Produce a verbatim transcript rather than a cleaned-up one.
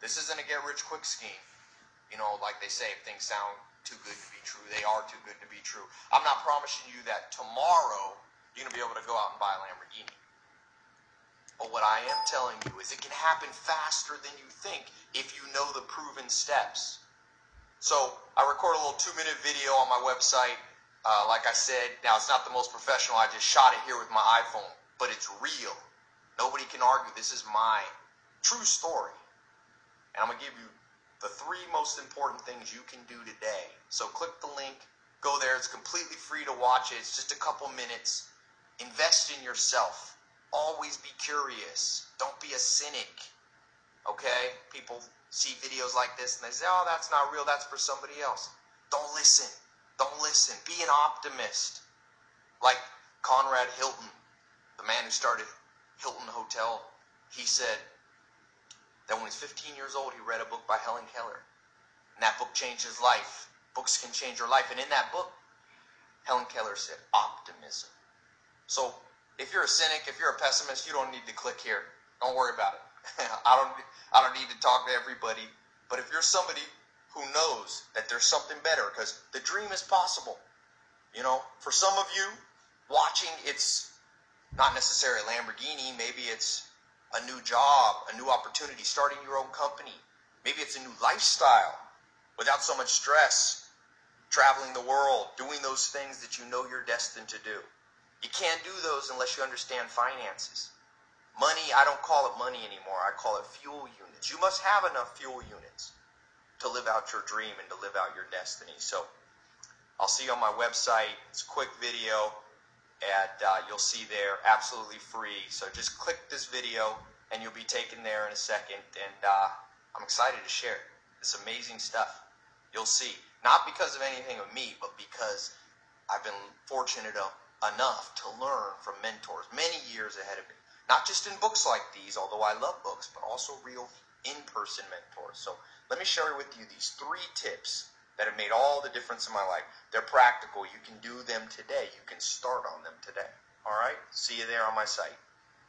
This isn't a get-rich-quick scheme. You know, like they say, if things sound too good to be true, they are too good to be true. I'm not promising you that tomorrow you're going to be able to go out and buy a Lamborghini. But what I am telling you is it can happen faster than you think if you know the proven steps. So I record a little two-minute video on my website. Uh, like I said, now it's not the most professional. I just shot it here with my iPhone. But it's real. Nobody can argue. This is my true story. And I'm going to give you the three most important things you can do today. So click the link. Go there. It's completely free to watch it. It's just a couple minutes. Invest in yourself. Always be curious. Don't be a cynic. Okay? People see videos like this and they say, oh, that's not real. That's for somebody else. Don't listen. Don't listen. Be an optimist. Like Conrad Hilton, the man who started Hilton Hotel, he said that when he was fifteen years old, he read a book by Helen Keller. And that book changed his life. Books can change your life. And in that book, Helen Keller said, optimism. So if you're a cynic, if you're a pessimist, you don't need to click here. Don't worry about it. I don't, I don't need to talk to everybody. But if you're somebody who knows that there's something better, because the dream is possible. You know, for some of you, watching, it's not necessarily a Lamborghini. Maybe it's a new job, a new opportunity, starting your own company. Maybe it's a new lifestyle without so much stress, traveling the world, doing those things that you know you're destined to do. You can't do those unless you understand finances. Money, I don't call it money anymore. I call it fuel units. You must have enough fuel units to live out your dream and to live out your destiny. So I'll see you on my website. It's a quick video. And uh, you'll see there, absolutely free. So just click this video, and you'll be taken there in a second. And uh, I'm excited to share this amazing stuff. You'll see. Not because of anything of me, but because I've been fortunate enough to learn from mentors many years ahead of me. Not just in books like these, although I love books, but also real in-person mentors. So let me share with you these three tips that have made all the difference in my life. They're practical. You can do them today. You can start on them today. All right? See you there on my site.